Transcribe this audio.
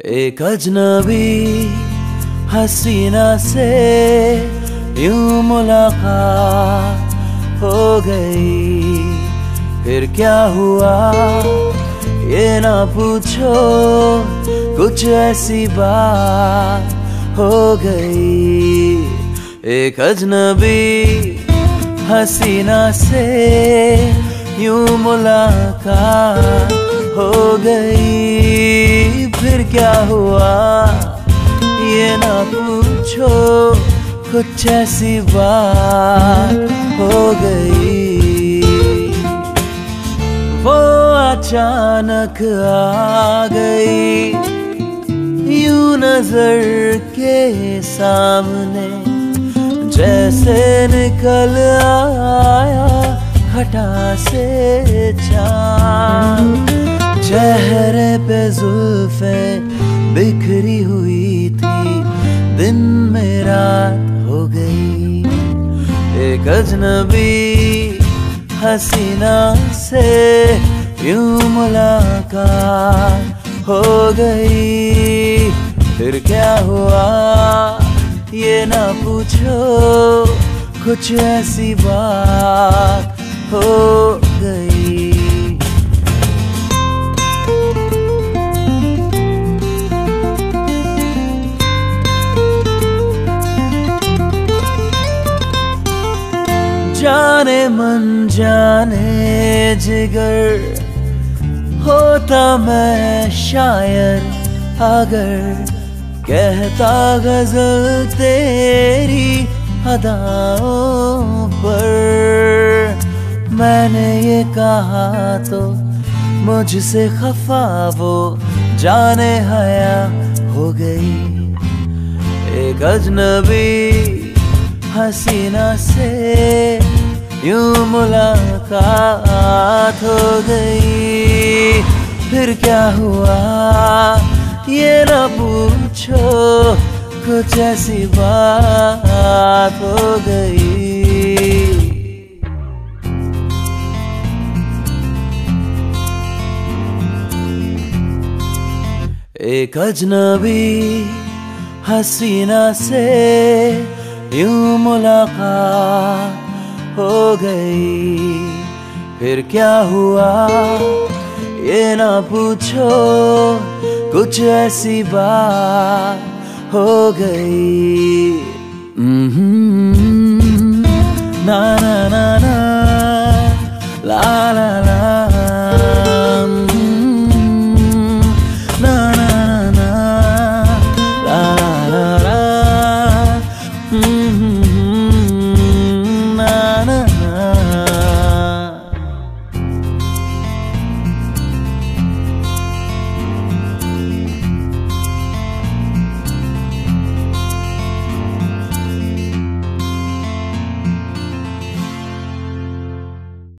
एक अजनबी हसीना से यूं मुलाकात हो गई। फिर क्या हुआ ये ना पूछो, कुछ ऐसी बात हो गई। एक अजनबी हसीना से यूं मुलाकात हो गई। फिर क्या हुआ ये ना पूछो, कुछ ऐसी बात हो गई। वो अचानक आ गई यूं नजर के सामने, जैसे निकल आया घटा से चाँद। चेहरे पे जुल्फे बिखरी हुई थी, दिन में रात हो गई। एक अजनबी हसीना से यूं मुलाकात हो गई। फिर क्या हुआ ये ना पूछो, कुछ ऐसी बात हो गई। जाने मन जाने जिगर, होता मैं शायर अगर कहता गजल तेरी अदाओं पर। मैंने ये कहा तो मुझसे खफा वो जाने हया हो गई। एक अजनबी हसीना से यूं मुलाकात हो गई। फिर क्या हुआ ये ना पूछो, कुछ ऐसी बात हो गई। एक अजनबी हसीना से यूं मुलाकात हो गई। फिर क्या हुआ ये ना पूछो, कुछ ऐसी बात हो गई। ना ना ना ना।